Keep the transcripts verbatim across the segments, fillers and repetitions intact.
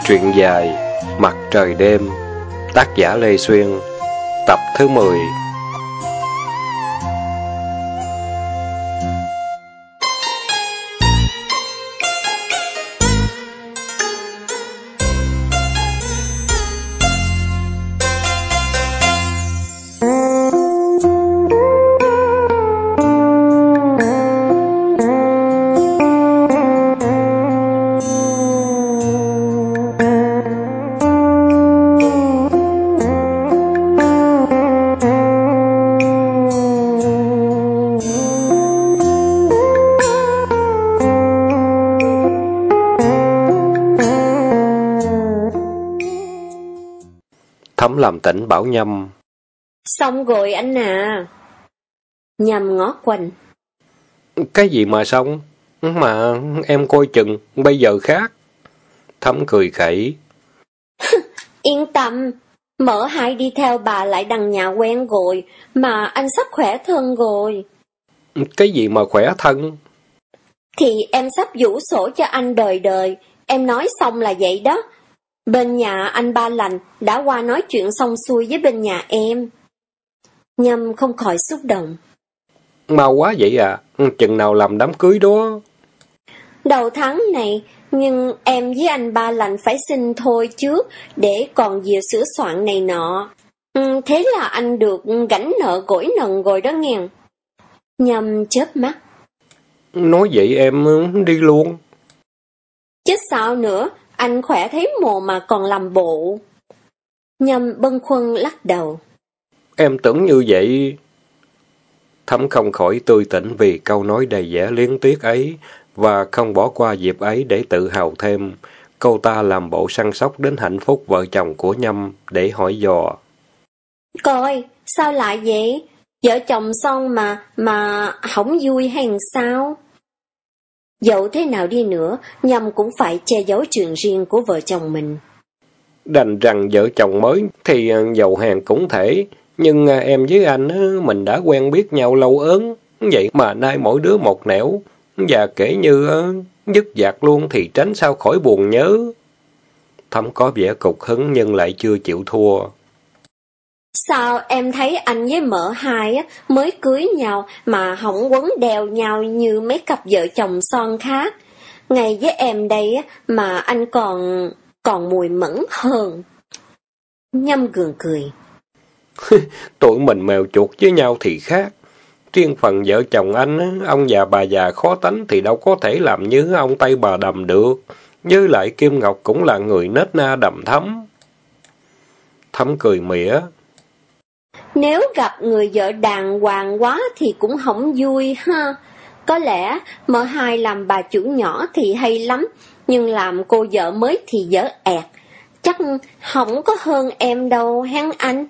Truyện dài Mặt trời đêm, tác giả Lê Xuyên, tập thứ mười. Thấm làm tỉnh bảo Nhâm. Xong rồi anh à. Nhâm ngó quanh. Cái gì mà xong? Mà em coi chừng, bây giờ khác. Thấm cười khẩy. Yên tâm, Mỡ Hai đi theo bà lại đằng nhà quen rồi, mà anh sắp khỏe thân rồi. Cái gì mà khỏe thân? Thì em sắp vũ sổ cho anh đời đời, em nói xong là vậy đó. Bên nhà anh Ba Lành đã qua nói chuyện xong xuôi với bên nhà em. Nhâm không khỏi xúc động. Mau quá vậy à, chừng nào làm đám cưới đó? Đầu tháng này, nhưng em với anh Ba Lành phải xin thôi trước, để còn việc sửa soạn này nọ. Ừ, thế là anh được gánh nợ gỗi nần rồi đó nghe. Nhâm chớp mắt. Nói vậy em đi luôn. Chứ sao nữa, anh khỏe thấy mồ mà còn làm bộ. Nhâm bâng khuâng lắc đầu. Em tưởng như vậy. Thấm không khỏi tươi tỉnh vì câu nói đầy vẻ liếng tiếc ấy, và không bỏ qua dịp ấy để tự hào thêm. Cô ta làm bộ săn sóc đến hạnh phúc vợ chồng của Nhâm để hỏi dò. Coi, sao lại vậy? Vợ chồng son mà, mà không vui hay sao? Dẫu thế nào đi nữa, Nhâm cũng phải che giấu chuyện riêng của vợ chồng mình. Đành rằng vợ chồng mới thì giàu hàng cũng thể, nhưng em với anh mình đã quen biết nhau lâu ớn, vậy mà nay mỗi đứa một nẻo, và kể như dứt dạc luôn thì tránh sao khỏi buồn nhớ. Thấm có vẻ cục hứng nhưng lại chưa chịu thua. Sao em thấy anh với Mỡ Hai á mới cưới nhau mà không quấn đeo nhau như mấy cặp vợ chồng son khác. Ngày với em đây á mà anh còn còn mùi mẫn hơn. Nhâm gượng cười. Tụi mình mèo chuột với nhau thì khác. Riêng phần vợ chồng anh, ông già bà già khó tánh thì đâu có thể làm như ông Tây bà Đầm được. Với lại Kim Ngọc cũng là người nết na đầm thấm. Thấm cười mỉa. Nếu gặp người vợ đàng hoàng quá thì cũng không vui ha. Có lẽ Mỡ Hai làm bà chủ nhỏ thì hay lắm, nhưng làm cô vợ mới thì dở ẹt. Chắc không có hơn em đâu hen anh.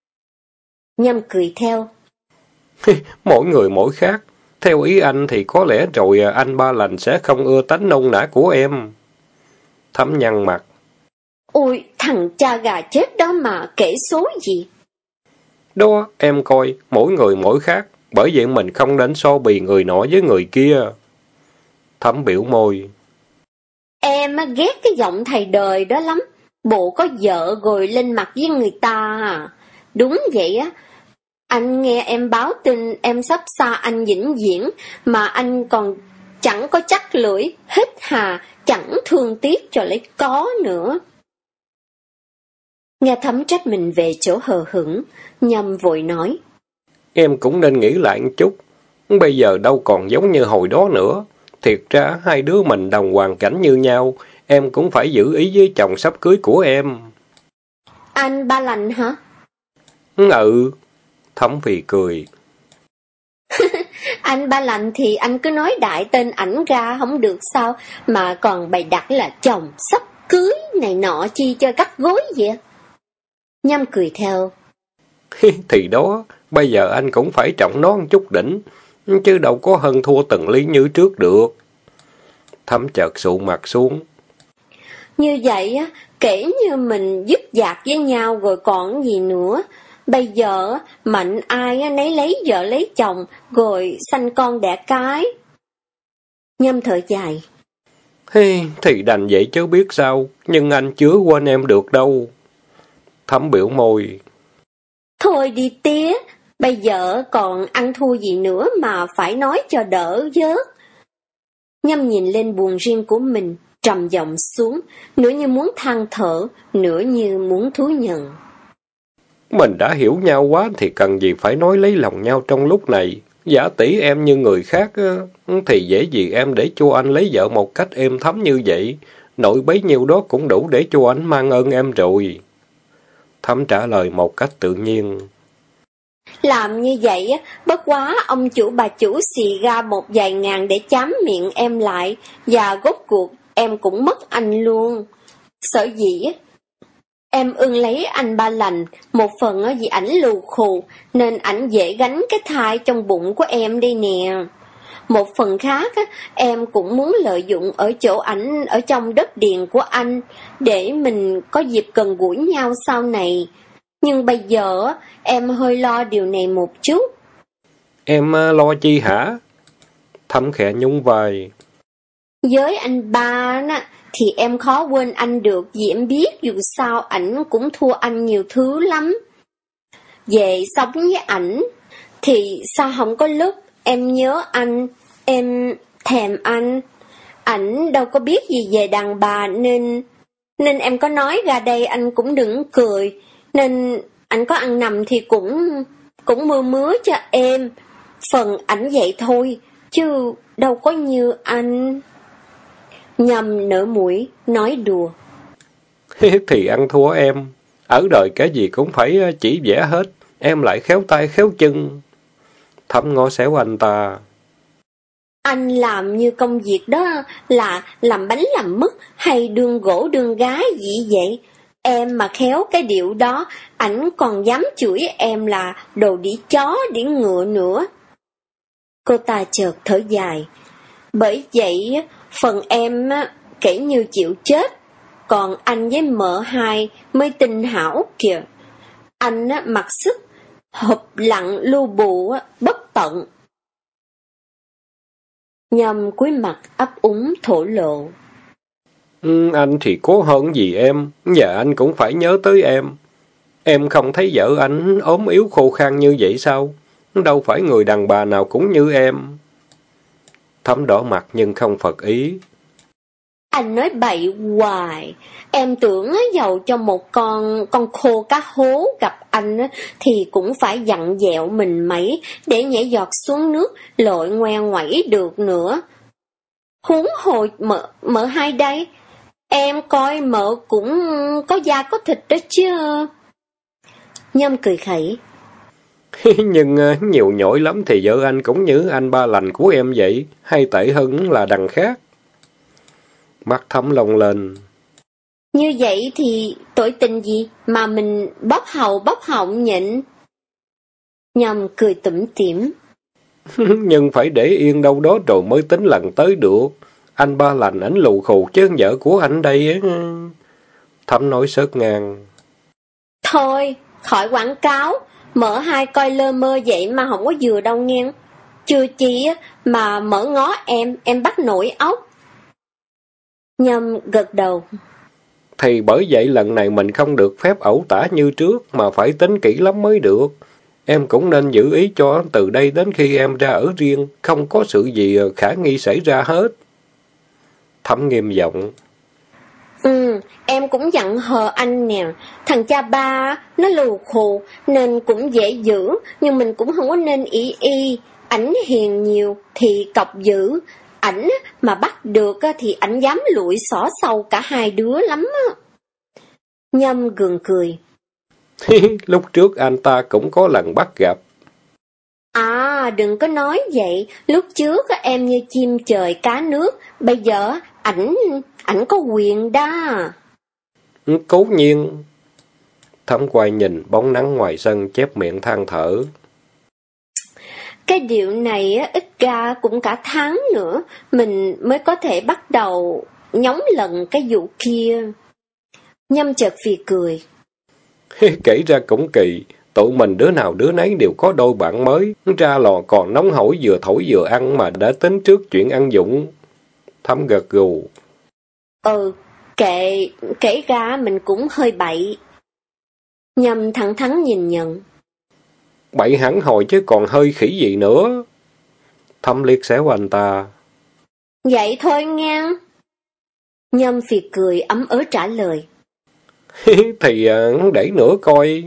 Nhâm cười theo. Mỗi người mỗi khác. Theo ý anh thì có lẽ rồi anh Ba Lành sẽ không ưa tánh nông nã của em. Thấm nhăn mặt. Ôi, thằng cha gà chết đó mà kể số gì? Đó, em coi, mỗi người mỗi khác. Bởi vậy mình không nên so bì người nọ với người kia. Thấm biểu môi. Em ghét cái giọng thầy đời đó lắm. Bộ có vợ rồi lên mặt với người ta à. Đúng vậy á. Anh nghe em báo tin em sắp xa anh vĩnh viễn, mà anh còn chẳng có chắc lưỡi, hít hà, chẳng thương tiếc cho lấy có nữa. Nghe Thấm trách mình về chỗ hờ hững, Nhâm vội nói. Em cũng nên nghĩ lại một chút. Bây giờ đâu còn giống như hồi đó nữa. Thiệt ra hai đứa mình đồng hoàn cảnh như nhau. Em cũng phải giữ ý với chồng sắp cưới của em. Anh Ba Lành hả? Ừ. Thấm phì cười. Anh Ba Lành thì anh cứ nói đại tên ảnh ra không được sao, mà còn bày đặt là chồng sắp cưới này nọ chi cho gắt gối vậy. Nhâm cười theo. Thì đó, bây giờ anh cũng phải trọng nó một chút đỉnh, chứ đâu có hơn thua từng ly như trước được. Thấm chợt sụ mặt xuống. Như vậy á, kể như mình dứt dạc với nhau rồi còn gì nữa. Bây giờ mạnh ai nấy lấy vợ lấy chồng rồi sanh con đẻ cái. Nhâm thở dài. Hey, thì đành vậy chứ biết sao, nhưng anh chưa quên em được đâu. Thấm biểu môi. Thôi đi tía, bây giờ còn ăn thua gì nữa mà phải nói cho đỡ vớt. Nhâm nhìn lên buồng riêng của mình, trầm giọng xuống, nửa như muốn than thở, nửa như muốn thú nhận. Mình đã hiểu nhau quá thì cần gì phải nói lấy lòng nhau trong lúc này. Giả tỷ em như người khác thì dễ gì em để cho anh lấy vợ một cách êm thấm như vậy. Nội bấy nhiêu đó cũng đủ để cho anh mang ơn em rồi. Thấm trả lời một cách tự nhiên. Làm như vậy, bất quá ông chủ bà chủ xì ra một vài ngàn để chám miệng em lại, và rốt cuộc em cũng mất anh luôn. Sở dĩ em ưng lấy anh Ba Lành, một phần vì ảnh lù khù, nên ảnh dễ gánh cái thai trong bụng của em đây nè. Một phần khác, em cũng muốn lợi dụng ở chỗ ảnh ở trong đất điền của anh, để mình có dịp gần gũi nhau sau này. Nhưng bây giờ, em hơi lo điều này một chút. Em lo chi hả? Thấm khẽ nhún vai. Với anh ba thì em khó quên anh được, vì em biết dù sao ảnh cũng thua anh nhiều thứ lắm. Về sống với ảnh thì sao không có lúc em nhớ anh, em thèm anh. Ảnh đâu có biết gì về đàn bà nên nên em có nói ra đây anh cũng đừng cười. Nên ảnh có ăn nằm thì cũng cũng mưa mứa cho em. Phần ảnh vậy thôi, chứ đâu có như anh. Nhâm nở mũi, nói đùa. Thì ăn thua em. Ở đời cái gì cũng phải chỉ vẽ hết. Em lại khéo tay khéo chân. Thấm ngó xéo anh ta. Anh làm như công việc đó là làm bánh làm mứt hay đương gỗ đương gái gì vậy? Em mà khéo cái điệu đó, ảnh còn dám chửi em là đồ đĩ chó, đĩ ngựa nữa. Cô ta chợt thở dài. Bởi vậy, phần em kể như chịu chết, còn anh với mợ hai mới tinh hảo kìa. Anh mặc sức, hụp lặng lưu bù, bất tận. Nhâm cúi mặt ấp úng thổ lộ. Ừ, anh thì cố hơn gì em, và anh cũng phải nhớ tới em. Em không thấy vợ anh ốm yếu khô khan như vậy sao? Đâu phải người đàn bà nào cũng như em. Thấm đỏ mặt nhưng không phật ý. Anh nói bậy hoài, em tưởng giàu cho một con con khô cá hố gặp anh thì cũng phải dặn dẹo mình mấy để nhảy giọt xuống nước lội ngoe ngoẩy được nữa. Huống hồ mợ, mợ hai đây, em coi mợ cũng có da có thịt đó chứ. Nhâm cười khẩy. Nhưng uh, nhiều nhỗi lắm thì vợ anh cũng như anh Ba Lành của em vậy, hay tệ hơn là đằng khác. Mắt Thấm lông lên. Như vậy thì tội tình gì mà mình bóp hầu bóp họng nhịn. Nhâm cười tủm tỉm. Nhưng phải để yên đâu đó rồi mới tính lần tới được. Anh Ba Lành ảnh lù khù chứ vợ của anh đây á. Thấm nói sớt ngang. Thôi, khỏi quảng cáo, mở hai coi lơ mơ vậy mà không có vừa đâu nghe. Chưa chi mà mở ngó em, em bắt nổi ốc. Nhâm gật đầu. Thì bởi vậy lần này mình không được phép ẩu tả như trước, mà phải tính kỹ lắm mới được. Em cũng nên giữ ý cho từ đây đến khi em ra ở riêng, không có sự gì khả nghi xảy ra hết. Thấm nghiêm giọng. Ừ, em cũng dặn hờ anh nè, thằng cha ba nó lù khù nên cũng dễ giữ, nhưng mình cũng không có nên ý y. Ảnh hiền nhiều thì cọc dữ, ảnh mà bắt được thì ảnh dám lụi xỏ sâu cả hai đứa lắm á. Nhâm gượng cười. Lúc trước anh ta cũng có lần bắt gặp. À, đừng có nói vậy, lúc trước em như chim trời cá nước, bây giờ ảnh ảnh có quyền đó. Cố nhiên. Thấm quay nhìn bóng nắng ngoài sân chép miệng than thở. Cái điệu này ít ra cũng cả tháng nữa, mình mới có thể bắt đầu nhóng lần cái vụ kia. Nhâm chợt phì cười. Kể ra cũng kỳ, tụi mình đứa nào đứa nấy đều có đôi bạn mới, ra lò còn nóng hổi vừa thổi vừa ăn mà đã tính trước chuyện ăn dụng. Thấm gật gù. Ừ, kệ, kể ra mình cũng hơi bậy. Nhâm thẳng thắn nhìn nhận. Bậy hẳn hồi chứ còn hơi khỉ gì nữa. Thâm liệt xéo anh ta. Vậy thôi ngang. Nhâm phì cười ấm ớ trả lời. Thì à, để nữa coi.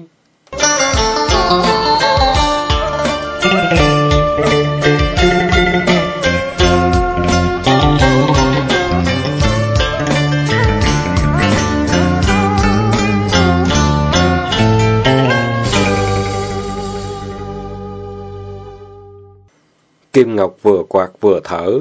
Kim Ngọc vừa quạt vừa thở.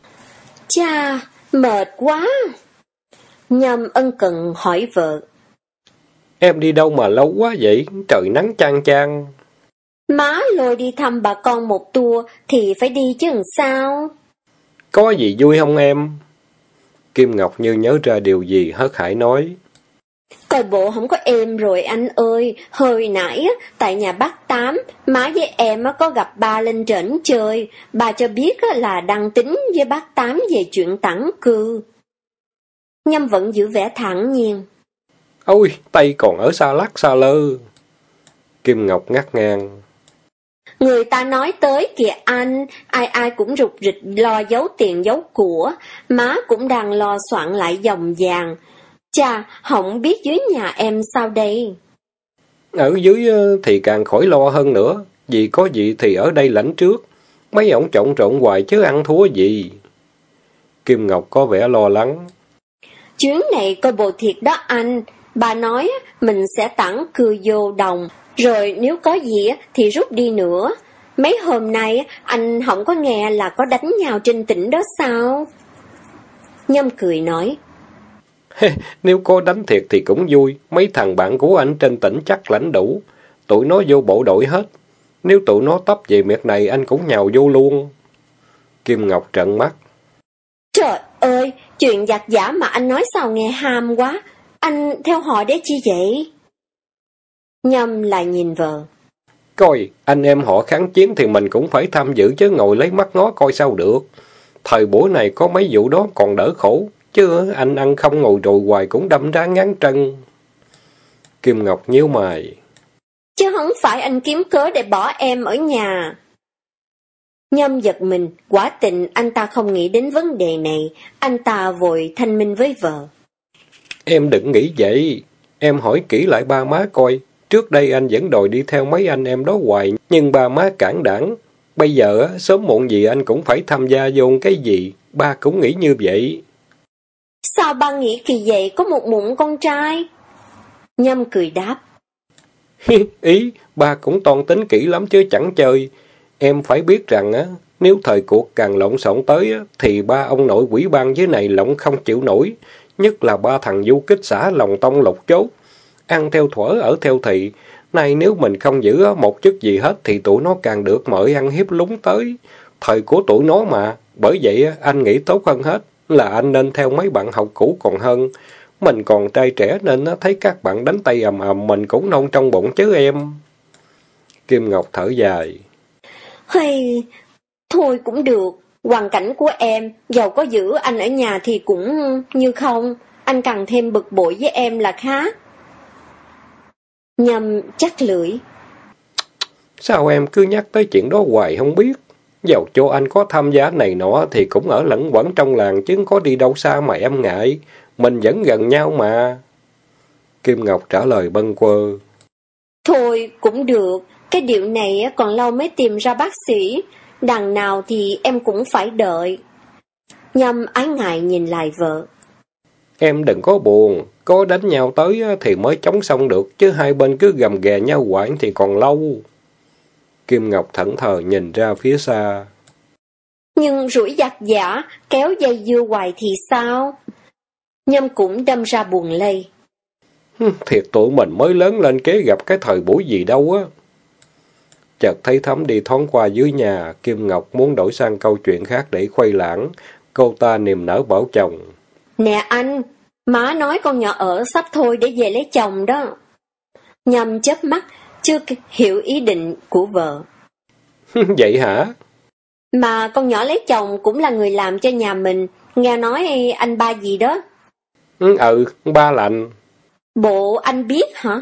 Cha, mệt quá. Nhâm ân cần hỏi vợ. Em đi đâu mà lâu quá vậy? Trời nắng chang chang. Má lôi đi thăm bà con một tour thì phải đi chứ làm sao? Có gì vui không em? Kim Ngọc như nhớ ra điều gì hớt hải nói. Coi bộ không có êm rồi anh ơi. Hồi nãy tại nhà bác Tám, má với em có gặp ba lên trển chơi. Bà cho biết là đang tính với bác Tám về chuyện tản cư. Nhâm vẫn giữ vẻ thản nhiên. Ôi, tay còn ở xa lắc xa lơ. Kim Ngọc ngắt ngang. Người ta nói tới kìa anh, ai ai cũng rục rịch lo giấu tiền giấu của, má cũng đang lo soạn lại dòng vàng. Chà, không biết dưới nhà em sao đây? Ở dưới thì càng khỏi lo hơn nữa. Vì có gì thì ở đây lãnh trước. Mấy ổng trộn trộn hoài chứ ăn thua gì. Kim Ngọc có vẻ lo lắng. Chuyến này coi bộ thiệt đó anh, bà nói mình sẽ tản cư vô đồng, rồi nếu có gì thì rút đi nữa. Mấy hôm nay anh không có nghe là có đánh nhau trên tỉnh đó sao? Nhâm cười nói. Nếu có đánh thiệt thì cũng vui. Mấy thằng bạn của anh trên tỉnh chắc lãnh đủ. Tụi nó vô bộ đội hết. Nếu tụi nó tấp về miệt này anh cũng nhào vô luôn. Kim Ngọc trợn mắt. Trời ơi, chuyện giặc giả mà anh nói sao nghe ham quá. Anh theo họ để chi vậy? Nhâm lại nhìn vợ. Coi, anh em họ kháng chiến thì mình cũng phải tham dự chứ ngồi lấy mắt ngó coi sao được. Thời buổi này có mấy vụ đó còn đỡ khổ. Chứ anh ăn không ngồi rồi hoài cũng đâm ra ngán chân. Kim Ngọc nhíu mày. Chứ không phải anh kiếm cớ để bỏ em ở nhà. Nhâm giật mình, quả tình anh ta không nghĩ đến vấn đề này, anh ta vội thanh minh với vợ. Em đừng nghĩ vậy. Em hỏi kỹ lại ba má coi. Trước đây anh vẫn đòi đi theo mấy anh em đó hoài, nhưng ba má cản đảng. Bây giờ, sớm muộn gì anh cũng phải tham gia vô cái gì. Ba cũng nghĩ như vậy. Sao ba nghĩ kỳ vậy có một mụn con trai? Nhâm cười đáp. Ý, ba cũng toan tính kỹ lắm chứ chẳng chơi. Em phải biết rằng, á, nếu thời cuộc càng lộn xộn tới, á, thì ba ông nội quỷ ban dưới này lộn không chịu nổi. Nhất là ba thằng du kích xã lòng tông lục chốt. Ăn theo thuở ở theo thị. Nay nếu mình không giữ một chức gì hết thì tụi nó càng được mời ăn hiếp lúng tới. Thời của tụi nó mà. Bởi vậy anh nghĩ tốt hơn hết là anh nên theo mấy bạn học cũ còn hơn. Mình còn trai trẻ nên thấy các bạn đánh tay ầm ầm mình cũng nôn trong bụng chứ em. Kim Ngọc thở dài. Hay, thôi cũng được, hoàn cảnh của em, dầu có giữ anh ở nhà thì cũng như không, anh càng thêm bực bội với em là khác. Nhâm chắc lưỡi. Sao em cứ nhắc tới chuyện đó hoài không biết? Dầu cho anh có tham gia này nọ thì cũng ở lẫn quẩn trong làng chứ có đi đâu xa mà em ngại. Mình vẫn gần nhau mà. Kim Ngọc trả lời bâng quơ. Thôi cũng được, cái điệu này còn lâu mới tìm ra bác sĩ, đằng nào thì em cũng phải đợi. Nhâm ái ngại nhìn lại vợ. Em đừng có buồn, có đánh nhau tới thì mới chống xong được, chứ hai bên cứ gầm ghè nhau hoài thì còn lâu. Kim Ngọc thẫn thờ nhìn ra phía xa. Nhưng rủi giặc giả, kéo dây dưa hoài thì sao? Nhâm cũng đâm ra buồn lây. Thiệt tụi mình mới lớn lên kế gặp cái thời buổi gì đâu á. Chợt thấy Thắm đi thoáng qua dưới nhà, Kim Ngọc muốn đổi sang câu chuyện khác để khuây lãng. Cô ta niềm nở bảo chồng. Nè anh, má nói con nhỏ ở sắp thôi để về lấy chồng đó. Nhâm chớp mắt, chưa hiểu ý định của vợ. Vậy hả? Mà con nhỏ lấy chồng cũng là người làm cho nhà mình, nghe nói anh ba gì đó. Ừ, ừ, Ba Lành. Bộ anh biết hả?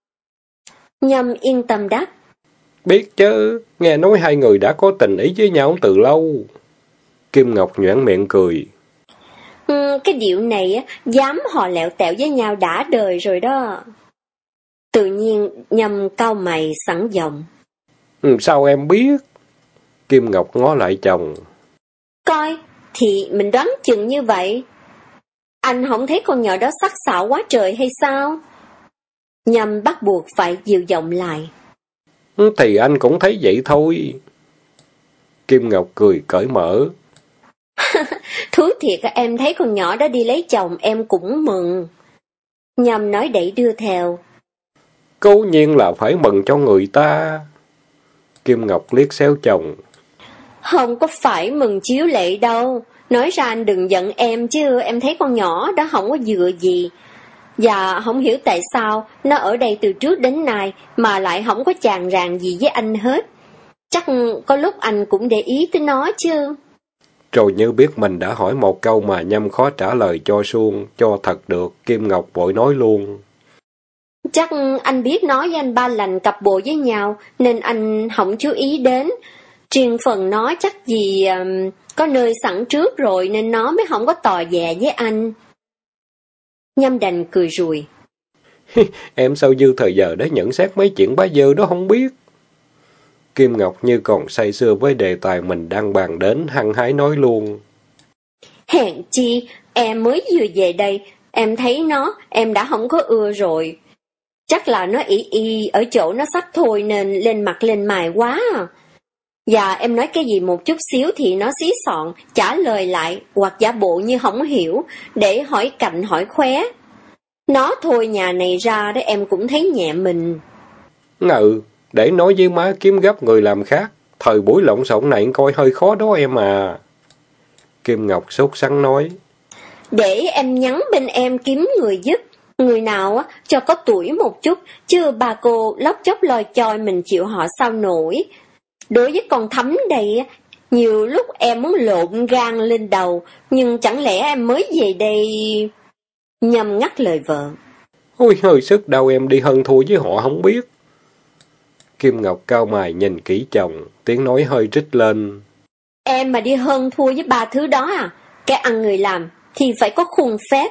Nhâm yên tâm đáp. Biết chứ, nghe nói hai người đã có tình ý với nhau từ lâu. Kim Ngọc nhoẻn miệng cười. Ừ, cái điệu này á, dám hò lẹo tẹo với nhau đã đời rồi đó. Tự nhiên Nhâm cau mày sẵn giọng. Ừ, sao em biết? Kim Ngọc ngó lại chồng. Coi, thì mình đoán chừng như vậy. Anh không thấy con nhỏ đó sắc sảo quá trời hay sao? Nhâm bắt buộc phải dịu giọng lại. Ừ, thì anh cũng thấy vậy thôi. Kim Ngọc cười cởi mở. Thú thiệt em thấy con nhỏ đó đi lấy chồng em cũng mừng. Nhâm nói đẩy đưa theo. Cố nhiên là phải mừng cho người ta. Kim Ngọc liếc xéo chồng. Không có phải mừng chiếu lệ đâu. Nói ra anh đừng giận em chứ em thấy con nhỏ đó không có dựa gì. Và không hiểu tại sao nó ở đây từ trước đến nay mà lại không có chàng ràng gì với anh hết. Chắc có lúc anh cũng để ý tới nó chứ. Rồi như biết mình đã hỏi một câu mà Nhâm khó trả lời cho suông, cho thật được, Kim Ngọc vội nói luôn. Chắc anh biết nó với anh Ba Lành cặp bồ với nhau nên anh không chú ý đến. Riêng phần nó chắc gì um, có nơi sẵn trước rồi nên nó mới không có tò dè với anh. Nhâm đành cười rùi. Em sao dư thời giờ để nhận xét mấy chuyện bá dơ đó không biết. Kim Ngọc như còn say sưa với đề tài mình đang bàn đến, hăng hái nói luôn. Hèn chi, em mới vừa về đây, em thấy nó, em đã không có ưa rồi. Chắc là nó ỷ y ở chỗ nó sắp thôi nên lên mặt lên mày quá à. Và em nói cái gì một chút xíu thì nó xí xọn, trả lời lại hoặc giả bộ như không hiểu, để hỏi cạnh hỏi khóe. Nó thôi nhà này ra đó em cũng thấy nhẹ mình. Ừ, để nói với má kiếm gấp người làm khác. Thời buổi lộn xộn này coi hơi khó đó em à. Kim Ngọc sốt sắng nói. Để em nhắn bên em kiếm người giúp. Người nào á cho có tuổi một chút, chứ bà cô lóc chóc lòi choi mình chịu họ sao nổi. Đối với con Thắm đây, nhiều lúc em muốn lộn gan lên đầu, nhưng chẳng lẽ em mới về đây... Nhâm ngắt lời vợ. Ôi hơi sức đâu em đi hơn thua với họ không biết. Kim Ngọc cao mày nhìn kỹ chồng, tiếng nói hơi rít lên. Em mà đi hơn thua với ba thứ đó à? Cái ăn người làm thì phải có khuôn phép.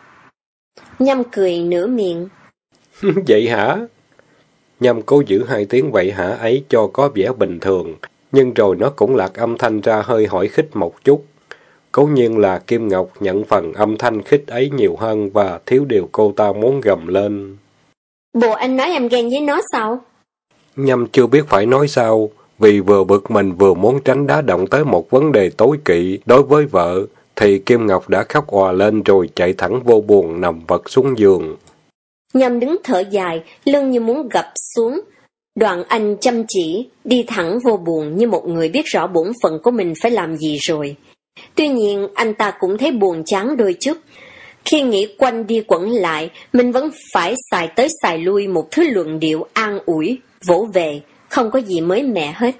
Nhâm cười nửa miệng. Vậy hả? Nhâm cố giữ hai tiếng vậy hả ấy cho có vẻ bình thường, nhưng rồi nó cũng lạc âm thanh ra hơi hỏi khích một chút. Cố nhiên là Kim Ngọc nhận phần âm thanh khích ấy nhiều hơn và thiếu điều cô ta muốn gầm lên. Bộ anh nói em ghen với nó sao? Nhâm chưa biết phải nói sao, vì vừa bực mình vừa muốn tránh đá động tới một vấn đề tối kỵ đối với vợ, thì Kim Ngọc đã khóc òa lên rồi chạy thẳng vô buồng nằm vật xuống giường. Nhâm đứng thở dài, lưng như muốn gập xuống. Đoạn anh chăm chỉ, đi thẳng vô buồng như một người biết rõ bổn phận của mình phải làm gì rồi. Tuy nhiên, anh ta cũng thấy buồn chán đôi chút. Khi nghĩ quanh đi quẩn lại, mình vẫn phải xài tới xài lui một thứ luận điệu an ủi, vỗ về, không có gì mới mẻ hết.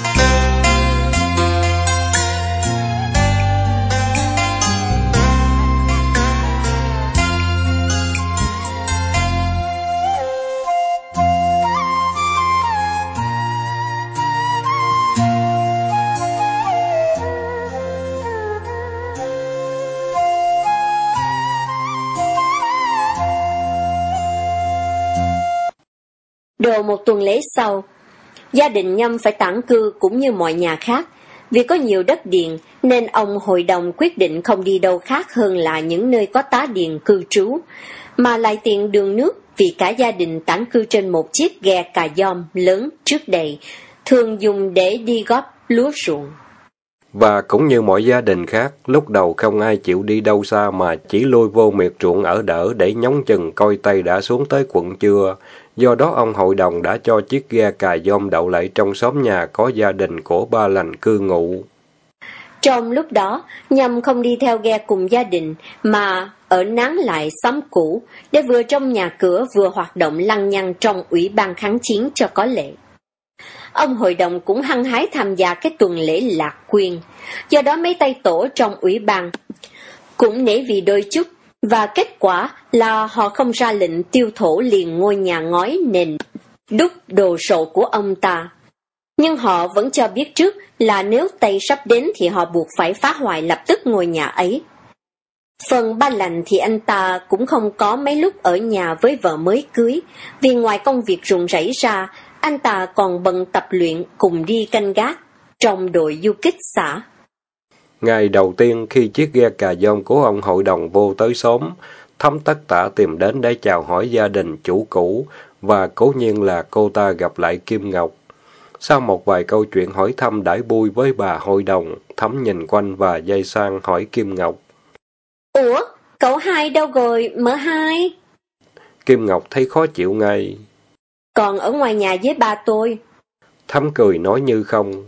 Đồ một tuần lễ sau, gia đình Nhâm phải tản cư cũng như mọi nhà khác. Vì có nhiều đất điền nên ông hội đồng quyết định không đi đâu khác hơn là những nơi có tá điền cư trú, mà lại tiện đường nước vì cả gia đình tản cư trên một chiếc ghe cà dom lớn trước đây, thường dùng để đi góp lúa ruộng. Và cũng như mọi gia đình khác, lúc đầu không ai chịu đi đâu xa mà chỉ lui vô miệt ruộng ở đỡ để nhóng chừng coi tay đã xuống tới quận chưa. Do đó ông hội đồng đã cho chiếc ghe cà dom đậu lại trong xóm nhà có gia đình của Ba Lành cư ngụ. Trong lúc đó, Nhâm không đi theo ghe cùng gia đình, mà ở nán lại xóm cũ, để vừa trong nhà cửa vừa hoạt động lăng nhăng trong ủy ban kháng chiến cho có lệ. Ông hội đồng cũng hăng hái tham gia cái tuần lễ lạc quyên, do đó mấy tay tổ trong ủy ban cũng nể vì đôi chút Và kết quả là họ không ra lệnh tiêu thổ liền ngôi nhà ngói nền đúc đồ sộ của ông ta. Nhưng họ vẫn cho biết trước là nếu Tây sắp đến thì họ buộc phải phá hoại lập tức ngôi nhà ấy. Phần Ba Lành thì anh ta cũng không có mấy lúc ở nhà với vợ mới cưới, vì ngoài công việc rụng rẫy ra, anh ta còn bận tập luyện cùng đi canh gác trong đội du kích xã. Ngày đầu tiên khi chiếc ghe cà dông của ông hội đồng vô tới xóm, Thấm tất tả tìm đến để chào hỏi gia đình chủ cũ, và cố nhiên là cô ta gặp lại Kim Ngọc. Sau một vài câu chuyện hỏi thăm đãi bui với bà hội đồng, Thấm nhìn quanh và dây sang hỏi Kim Ngọc. Ủa, cậu hai đâu rồi, mợ hai? Kim Ngọc thấy khó chịu ngay. Còn ở ngoài nhà với ba tôi. Thấm cười nói như không.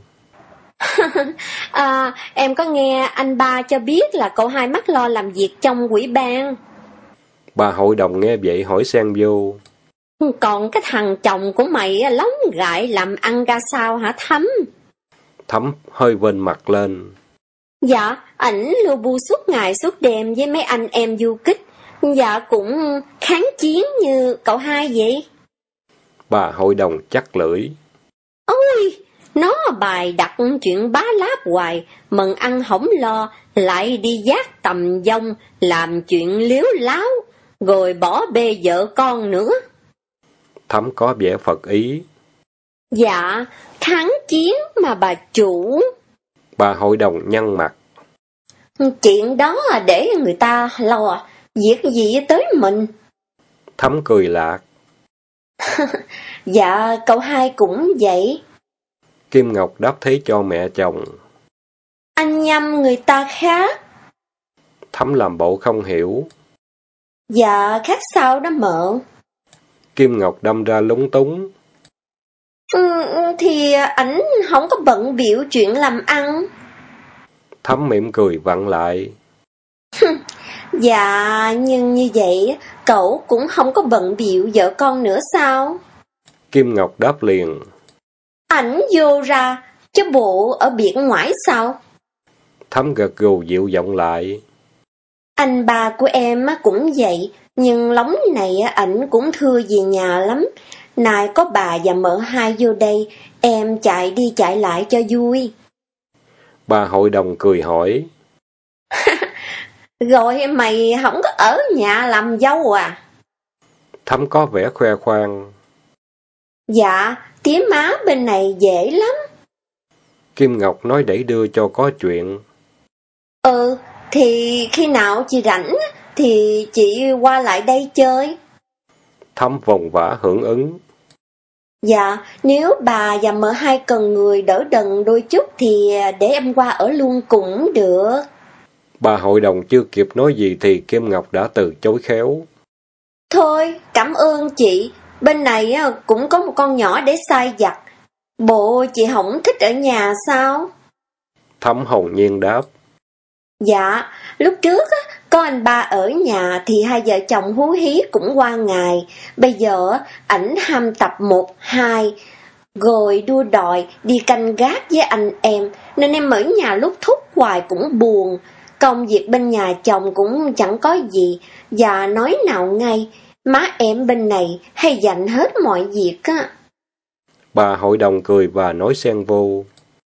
À, em có nghe anh ba cho biết là cậu hai mắc lo làm việc trong ủy ban. Bà hội đồng nghe vậy hỏi xen vô. Còn cái thằng chồng của mày lóng gại làm ăn ra sao hả Thấm? Thấm hơi vênh mặt lên. Dạ, ảnh lưu bu suốt ngày suốt đêm với mấy anh em du kích. Dạ cũng kháng chiến như cậu hai vậy. Bà hội đồng chắc lưỡi. Ôi, nó bài đặt chuyện bá láp hoài, mần ăn hổng lo, lại đi giác tầm dông, làm chuyện liếu láo, rồi bỏ bê vợ con nữa. Thấm có vẻ phật ý. Dạ, kháng chiến mà bà chủ. Bà hội đồng nhăn mặt. Chuyện đó là để người ta lo, việc gì tới mình. Thấm cười lạc. Dạ, cậu hai cũng vậy. Kim Ngọc đáp thế cho mẹ chồng. Anh nhăm người ta khác. Thấm làm bộ không hiểu. Dạ, khác sao đó mợ. Kim Ngọc đâm ra lúng túng. Ừ, thì ảnh không có bận biểu chuyện làm ăn. Thấm mỉm cười vặn lại. Dạ, nhưng như vậy, cậu cũng không có bận biểu vợ con nữa sao? Kim Ngọc đáp liền. Ảnh vô ra, chứ bộ ở biển ngoại sao? Thấm gật gù dịu giọng lại. Anh ba của em cũng vậy, nhưng lóng này ảnh cũng thưa về nhà lắm. Này có bà và mợ hai vô đây, em chạy đi chạy lại cho vui. Bà hội đồng cười hỏi. Rồi mày không có ở nhà làm dâu à? Thấm có vẻ khoe khoang. Dạ, tía má bên này dễ lắm. Kim Ngọc nói đẩy đưa cho có chuyện. Ừ, thì khi nào chị rảnh thì chị qua lại đây chơi. Thấm vòng vã hưởng ứng. Dạ, nếu bà và mợ hai cần người đỡ đần đôi chút thì để em qua ở luôn cũng được. Bà hội đồng chưa kịp nói gì thì Kim Ngọc đã từ chối khéo. Thôi, cảm ơn chị. Bên này cũng có một con nhỏ để sai vặt. Bộ chị không thích ở nhà sao? Thấm hồn nhiên đáp. Dạ, lúc trước á, có anh ba ở nhà thì hai vợ chồng hú hí cũng qua ngày. Bây giờ ảnh ham tập một, hai, rồi đua đòi đi canh gác với anh em. Nên em ở nhà lúc thúc hoài cũng buồn. Công việc bên nhà chồng cũng chẳng có gì. Và nói nào ngay, má em bên này hay dành hết mọi việc á. Bà hội đồng cười và nói xen vô.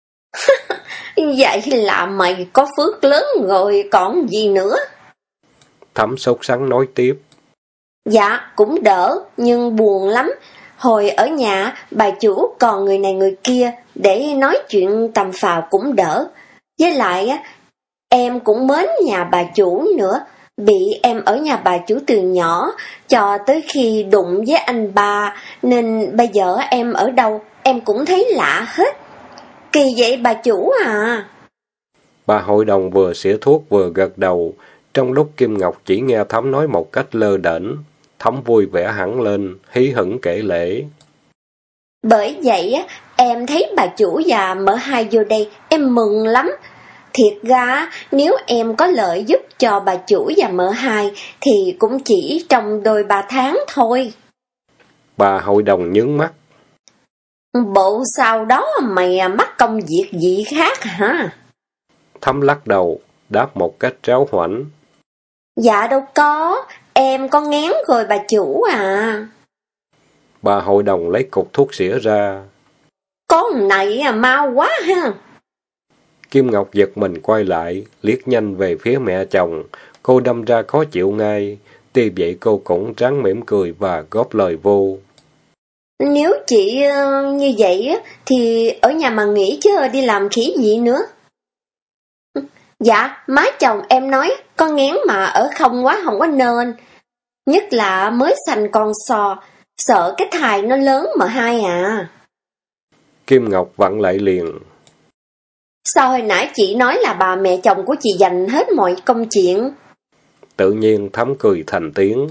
Vậy là mày có phước lớn rồi còn gì nữa. Thấm sốt sắng nói tiếp. Dạ, cũng đỡ, nhưng buồn lắm. Hồi ở nhà, bà chủ còn người này người kia, để nói chuyện tầm phào cũng đỡ. Với lại, á, em cũng mến nhà bà chủ nữa. Bị em ở nhà bà chủ từ nhỏ, cho tới khi đụng với anh ba, nên bây giờ em ở đâu, em cũng thấy lạ hết. Kỳ vậy bà chủ à? Bà hội đồng vừa xỉa thuốc vừa gật đầu. Trong lúc Kim Ngọc chỉ nghe Thấm nói một cách lơ đễnh, Thấm vui vẻ hẳn lên, hí hửng kể lể. Bởi vậy á, em thấy bà chủ và mợ hai vô đây, em mừng lắm. Thiệt ra, nếu em có lợi giúp cho bà chủ và mợ hai, thì cũng chỉ trong đôi ba tháng thôi. Bà hội đồng nhướng mắt. Bộ sau đó mày mắc công việc gì khác hả? Thấm lắc đầu, đáp một cách ráo hoảnh. Dạ đâu có, em có ngán rồi bà chủ à. Bà hội đồng lấy cục thuốc xỉa ra. Con này à, mau quá ha. Kim Ngọc giật mình quay lại, liếc nhanh về phía mẹ chồng. Cô đâm ra khó chịu ngay. Tuy vậy cô cũng ráng mỉm cười và góp lời vô. Nếu chị uh, như vậy á, thì ở nhà mà nghỉ chứ đi làm khỉ gì nữa. Dạ, má chồng em nói, con ngán mà ở không quá không có nên. Nhất là mới sanh con sò, sợ cái thai nó lớn mà hai à. Kim Ngọc vặn lại liền. Sao hồi nãy chị nói là bà mẹ chồng của chị dành hết mọi công chuyện? Tự nhiên Thắm cười thành tiếng.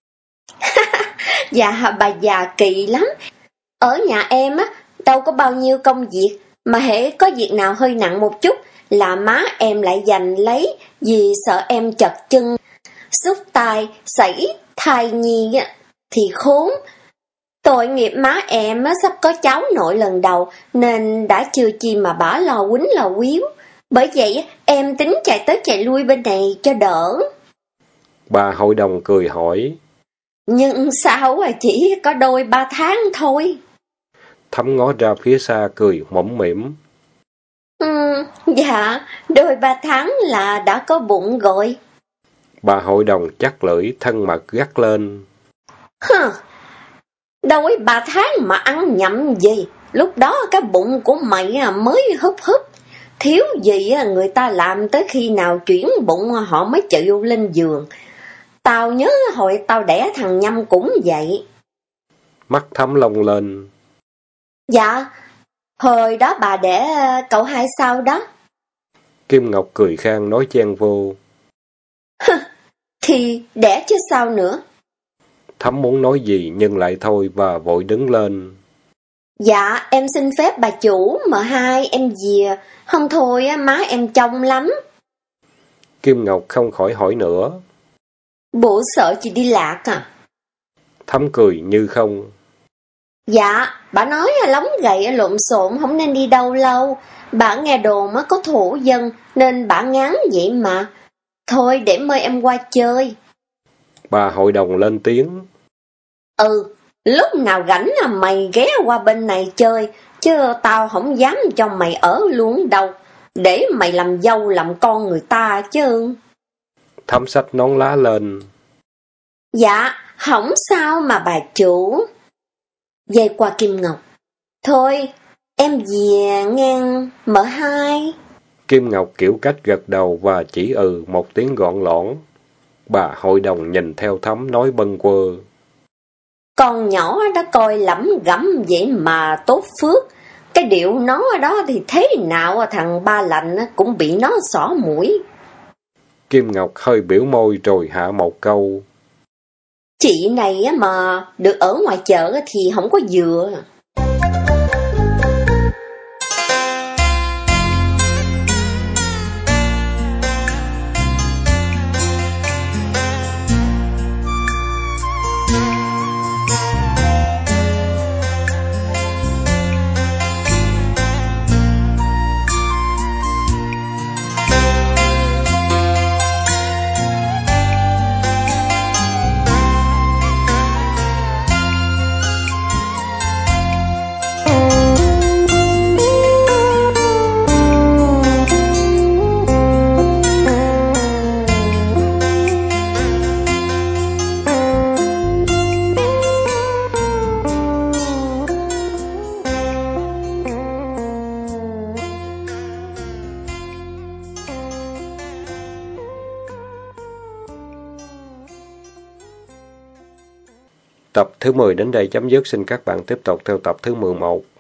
Dạ, bà già kỳ lắm. Ở nhà em á, đâu có bao nhiêu công việc, mà hễ có việc nào hơi nặng một chút là má em lại giành lấy vì sợ em chật chân, xúc tai, sảy, thai nhi á, thì khốn. Tội nghiệp má em á, sắp có cháu nội lần đầu nên đã chưa chi mà bả lo quýnh lo quýu. Bởi vậy em tính chạy tới chạy lui bên này cho đỡ. Bà hội đồng cười hỏi. Nhưng sao à, chỉ có đôi ba tháng thôi. Thắm ngó ra phía xa cười mõm mỉm. Ừ, dạ, đôi ba tháng là đã có bụng rồi. Bà hội đồng chắc lưỡi thân mật gắt lên. Hừ, đôi ba tháng mà ăn nhậm gì, lúc đó cái bụng của mày mới húp húp. Thiếu gì người ta làm tới khi nào chuyển bụng họ mới chịu lên giường. Tao nhớ hồi tao đẻ thằng Nhâm cũng vậy. Mắt Thắm lông lên. Dạ, hồi đó bà đẻ cậu hai sao đó. Kim Ngọc cười khang nói chen vô. Thì đẻ chứ sao nữa. Thắm muốn nói gì nhưng lại thôi và vội đứng lên. Dạ, em xin phép bà chủ, mợ hai, em về. Không thôi, má em trông lắm. Kim Ngọc không khỏi hỏi nữa. Bộ sợ chị đi lạc à? Thắm cười như không. Dạ, bà nói lóng gậy lộn xộn không nên đi đâu lâu. Bà nghe đồn có thủ dân nên bà ngán vậy mà. Thôi để mời em qua chơi. Bà hội đồng lên tiếng. Ừ, lúc nào rảnh là mày ghé qua bên này chơi, chứ tao không dám cho mày ở luôn đâu. Để mày làm dâu làm con người ta chứ. Thắm xách nón lá lên. Dạ, không sao mà bà chủ. Về qua Kim Ngọc. Thôi, em về ngang mở hai. Kim Ngọc kiểu cách gật đầu và chỉ ừ một tiếng gọn lõn. Bà hội đồng nhìn theo Thắm nói bâng quơ. Con nhỏ đó coi lẩm gẩm vậy mà tốt phước. Cái điệu nó đó thì thế nào thằng Ba Lạnh cũng bị nó xỏ mũi. Kim Ngọc hơi biểu môi rồi hạ một câu. Chị này mà được ở ngoài chợ thì không có vừa. Tập thứ mười đến đây chấm dứt, xin các bạn tiếp tục theo tập thứ mười một.